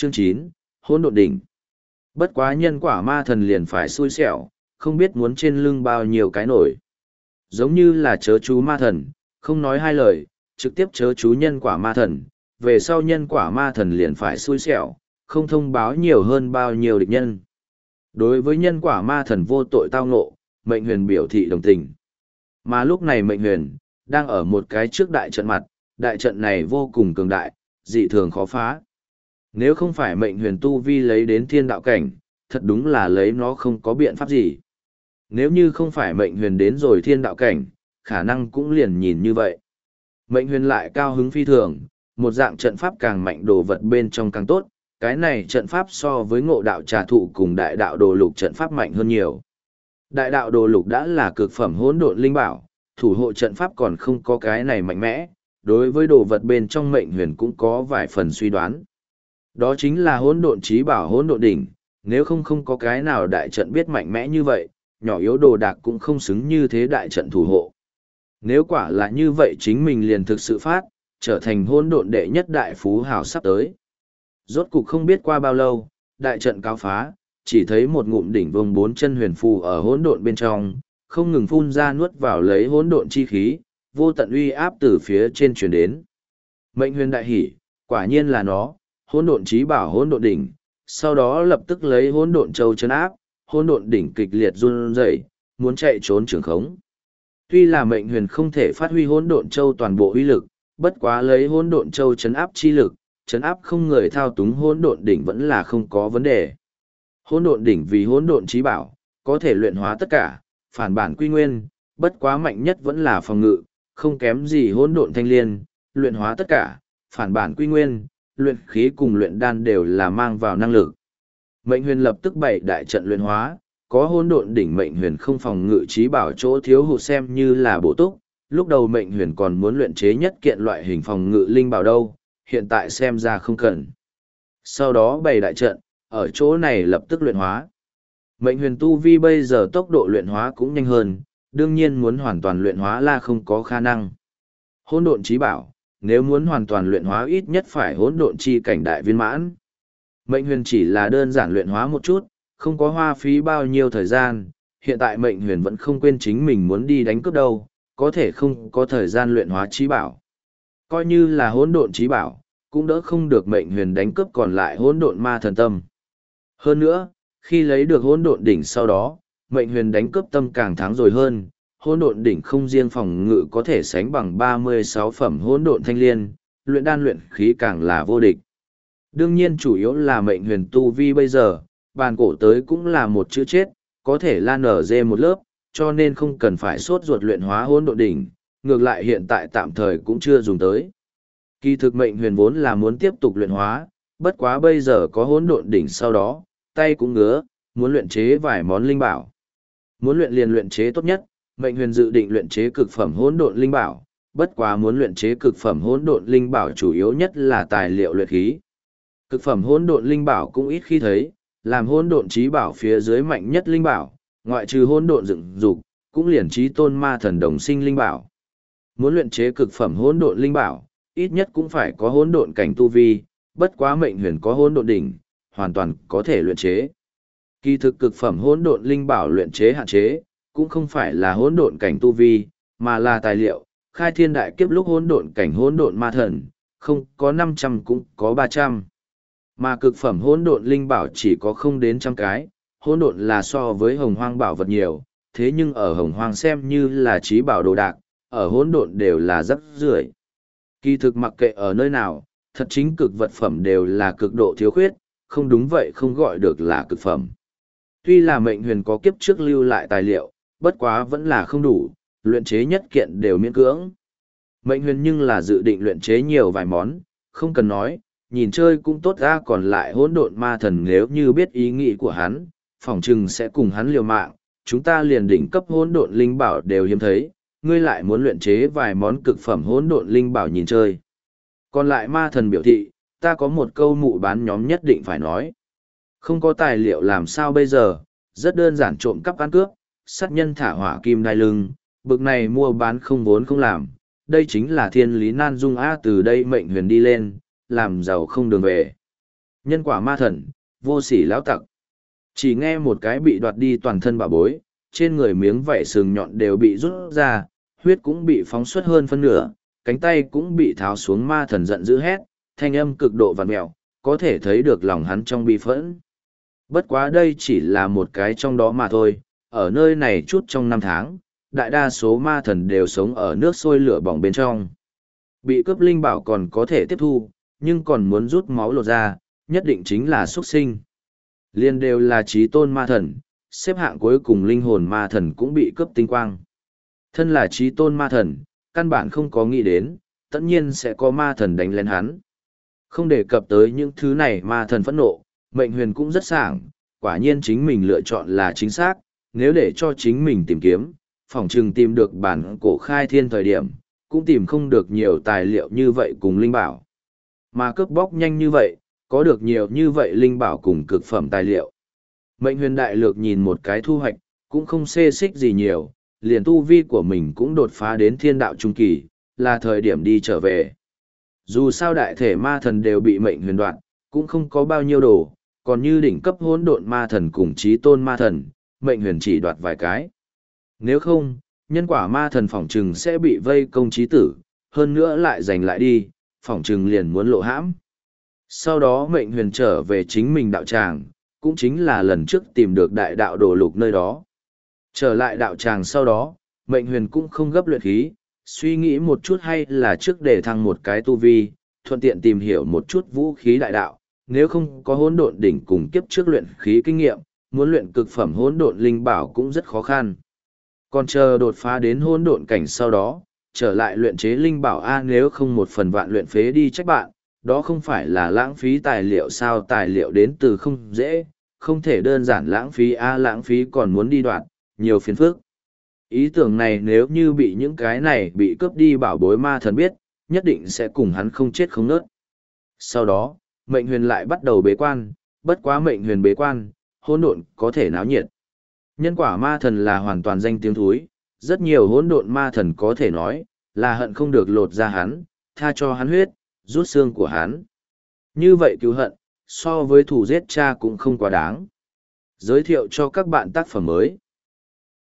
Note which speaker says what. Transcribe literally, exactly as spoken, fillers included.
Speaker 1: Chương chín, Hỗn độn đỉnh. Bất quá nhân quả ma thần liền phải xui xẻo, không biết muốn trên lưng bao nhiêu cái nổi. Giống như là chớ chú ma thần, không nói hai lời, trực tiếp chớ chú nhân quả ma thần, về sau nhân quả ma thần liền phải xui xẻo, không thông báo nhiều hơn bao nhiêu địch nhân. Đối với nhân quả ma thần vô tội tao ngộ, mệnh huyền biểu thị đồng tình. Mà lúc này mệnh huyền, đang ở một cái trước đại trận mặt, đại trận này vô cùng cường đại, dị thường khó phá. Nếu không phải mệnh huyền tu vi lấy đến thiên đạo cảnh, thật đúng là lấy nó không có biện pháp gì. Nếu như không phải mệnh huyền đến rồi thiên đạo cảnh, khả năng cũng liền nhìn như vậy. Mệnh huyền lại cao hứng phi thường, một dạng trận pháp càng mạnh đồ vật bên trong càng tốt, cái này trận pháp so với ngộ đạo trà thụ cùng đại đạo đồ lục trận pháp mạnh hơn nhiều. Đại đạo đồ lục đã là cực phẩm hỗn độn linh bảo, thủ hộ trận pháp còn không có cái này mạnh mẽ, đối với đồ vật bên trong mệnh huyền cũng có vài phần suy đoán. Đó chính là hỗn độn chí bảo hỗn độn đỉnh, nếu không không có cái nào đại trận biết mạnh mẽ như vậy, nhỏ yếu đồ đạc cũng không xứng như thế đại trận thủ hộ. Nếu quả là như vậy chính mình liền thực sự phát, trở thành hỗn độn đệ nhất đại phú hào sắp tới. Rốt cục không biết qua bao lâu, đại trận cáo phá, chỉ thấy một ngụm đỉnh vương bốn chân huyền phù ở hỗn độn bên trong, không ngừng phun ra nuốt vào lấy hỗn độn chi khí, vô tận uy áp từ phía trên truyền đến. Mệnh huyền đại hỉ, quả nhiên là nó, hỗn độn chí bảo hỗn độn đỉnh, sau đó lập tức lấy hỗn độn châu chấn áp, hỗn độn đỉnh kịch liệt run rẩy, muốn chạy trốn trường khống. Tuy là mệnh huyền không thể phát huy hỗn độn châu toàn bộ uy lực, bất quá lấy hỗn độn châu chấn áp chi lực, chấn áp không người thao túng hỗn độn đỉnh vẫn là không có vấn đề. Hỗn độn đỉnh vì hỗn độn chí bảo, có thể luyện hóa tất cả, phản bản quy nguyên, bất quá mạnh nhất vẫn là phòng ngự, không kém gì hỗn độn thanh liên, luyện hóa tất cả, phản bản quy nguyên, luyện khí cùng luyện đan đều là mang vào năng lực. Mệnh huyền lập tức bảy đại trận luyện hóa, có hỗn độn đỉnh mệnh huyền không phòng ngự chí bảo chỗ thiếu hụt xem như là bổ túc, lúc đầu mệnh huyền còn muốn luyện chế nhất kiện loại hình phòng ngự linh bảo đâu, hiện tại xem ra không cần. Sau đó bảy đại trận, ở chỗ này lập tức luyện hóa. Mệnh huyền tu vi bây giờ tốc độ luyện hóa cũng nhanh hơn, đương nhiên muốn hoàn toàn luyện hóa là không có khả năng. Hỗn độn chí bảo, nếu muốn hoàn toàn luyện hóa ít nhất phải hỗn độn chi cảnh đại viên mãn. Mệnh huyền chỉ là đơn giản luyện hóa một chút, không có hoa phí bao nhiêu thời gian, hiện tại mệnh huyền vẫn không quên chính mình muốn đi đánh cướp đâu, có thể không có thời gian luyện hóa chí bảo. Coi như là hỗn độn chí bảo, cũng đỡ không được mệnh huyền đánh cướp còn lại hỗn độn ma thần tâm. Hơn nữa, khi lấy được hỗn độn đỉnh sau đó, mệnh huyền đánh cướp tâm càng thắng rồi hơn, hỗn độn đỉnh không riêng phòng ngự có thể sánh bằng ba mươi sáu phẩm hỗn độn thanh liên, luyện đan luyện khí càng là vô địch. Đương nhiên chủ yếu là mệnh huyền tu vi bây giờ, bàn cổ tới cũng là một chữ chết, có thể lan ở dê một lớp, cho nên không cần phải sốt ruột luyện hóa hỗn độn đỉnh, ngược lại hiện tại tạm thời cũng chưa dùng tới. Kỳ thực mệnh huyền vốn là muốn tiếp tục luyện hóa, bất quá bây giờ có hỗn độn đỉnh sau đó, tay cũng ngứa, muốn luyện chế vài món linh bảo. Muốn luyện liền luyện chế tốt nhất, mệnh huyền dự định luyện chế cực phẩm hỗn độn linh bảo, bất quá muốn luyện chế cực phẩm hỗn độn linh bảo chủ yếu nhất là tài liệu luyện khí. Cực phẩm hỗn độn linh bảo cũng ít khi thấy, làm hỗn độn chí bảo phía dưới mạnh nhất linh bảo, ngoại trừ hỗn độn dựng dục, cũng liền chí tôn ma thần đồng sinh linh bảo. Muốn luyện chế cực phẩm hỗn độn linh bảo, ít nhất cũng phải có hỗn độn cảnh tu vi, bất quá mệnh huyền có hỗn độn đỉnh, hoàn toàn có thể luyện chế. Kỳ thực cực phẩm hỗn độn linh bảo luyện chế hạn chế, cũng không phải là hỗn độn cảnh tu vi, mà là tài liệu, khai thiên đại kiếp lúc hỗn độn cảnh hỗn độn ma thần, không có năm trăm cũng có ba trăm. Mà cực phẩm hỗn độn linh bảo chỉ có không đến trăm cái, hỗn độn là so với hồng hoang bảo vật nhiều, thế nhưng ở hồng hoang xem như là trí bảo đồ đạc, ở hỗn độn đều là rất rưởi. Kỳ thực mặc kệ ở nơi nào, thật chính cực vật phẩm đều là cực độ thiếu khuyết, không đúng vậy không gọi được là cực phẩm. Tuy là mệnh huyền có kiếp trước lưu lại tài liệu, bất quá vẫn là không đủ, luyện chế nhất kiện đều miễn cưỡng. Mệnh huyền nhưng là dự định luyện chế nhiều vài món, không cần nói, nhìn chơi cũng tốt ra, còn lại hỗn độn ma thần nếu như biết ý nghĩ của hắn, phỏng chừng sẽ cùng hắn liều mạng, chúng ta liền đỉnh cấp hỗn độn linh bảo đều hiếm thấy, ngươi lại muốn luyện chế vài món cực phẩm hỗn độn linh bảo nhìn chơi. Còn lại ma thần biểu thị, ta có một câu mụ bán nhóm nhất định phải nói. Không có tài liệu làm sao bây giờ, rất đơn giản trộm cắp ăn cướp, sát nhân thả hỏa kim đai lưng, bực này mua bán không vốn không làm, đây chính là thiên lý nan dung a, từ đây mệnh huyền đi lên, làm giàu không đường về. Nhân quả ma thần, vô sỉ lão tặc. Chỉ nghe một cái bị đoạt đi toàn thân bà bối, trên người miếng vảy sừng nhọn đều bị rút ra, huyết cũng bị phóng xuất hơn phân nửa, cánh tay cũng bị tháo xuống, ma thần giận dữ hét, thanh âm cực độ vằn mẹo, có thể thấy được lòng hắn trong bi phẫn. Bất quá đây chỉ là một cái trong đó mà thôi, ở nơi này chút trong năm tháng, đại đa số ma thần đều sống ở nước sôi lửa bỏng bên trong. Bị cướp linh bảo còn có thể tiếp thu, nhưng còn muốn rút máu lột ra, nhất định chính là xuất sinh. Liên đều là trí tôn ma thần, xếp hạng cuối cùng linh hồn ma thần cũng bị cướp tinh quang. Thân là trí tôn ma thần, căn bản không có nghĩ đến, tất nhiên sẽ có ma thần đánh lên hắn. Không đề cập tới những thứ này ma thần phẫn nộ, mệnh huyền cũng rất sảng, quả nhiên chính mình lựa chọn là chính xác, nếu để cho chính mình tìm kiếm, phỏng chừng tìm được bản cổ khai thiên thời điểm, cũng tìm không được nhiều tài liệu như vậy cùng linh bảo. Mà cướp bóc nhanh như vậy, có được nhiều như vậy linh bảo cùng cực phẩm tài liệu. Mệnh huyền đại lược nhìn một cái thu hoạch, cũng không xê xích gì nhiều, liền tu vi của mình cũng đột phá đến thiên đạo trung kỳ, là thời điểm đi trở về. Dù sao đại thể ma thần đều bị mệnh huyền đoạt, cũng không có bao nhiêu đồ, còn như đỉnh cấp hỗn độn ma thần cùng chí tôn ma thần, mệnh huyền chỉ đoạt vài cái. Nếu không, nhân quả ma thần phỏng trừng sẽ bị vây công chí tử, hơn nữa lại giành lại đi, phỏng trừng liền muốn lộ hãm. Sau đó mệnh huyền trở về chính mình đạo tràng, cũng chính là lần trước tìm được đại đạo đồ lục nơi đó. Trở lại đạo tràng sau đó, mệnh huyền cũng không gấp luyện khí, suy nghĩ một chút hay là trước để thăng một cái tu vi, thuận tiện tìm hiểu một chút vũ khí đại đạo, nếu không có hỗn độn đỉnh cùng kiếp trước luyện khí kinh nghiệm, muốn luyện cực phẩm hỗn độn linh bảo cũng rất khó khăn. Còn chờ đột phá đến hỗn độn cảnh sau đó, trở lại luyện chế linh bảo a, nếu không một phần vạn luyện phế đi trách bạn, đó không phải là lãng phí tài liệu sao? Tài liệu đến từ không dễ, không thể đơn giản lãng phí a, lãng phí còn muốn đi đoạn, nhiều phiền phức. Ý tưởng này nếu như bị những cái này bị cướp đi bảo bối ma thần biết, nhất định sẽ cùng hắn không chết không nớt. Sau đó, mệnh huyền lại bắt đầu bế quan, bất quá mệnh huyền bế quan, hỗn độn có thể náo nhiệt. Nhân quả ma thần là hoàn toàn danh tiếng thúi, rất nhiều hỗn độn ma thần có thể nói, là hận không được lột ra hắn, tha cho hắn huyết, rút xương của hắn. Như vậy cứu hận, so với thủ giết cha cũng không quá đáng. Giới thiệu cho các bạn tác phẩm mới.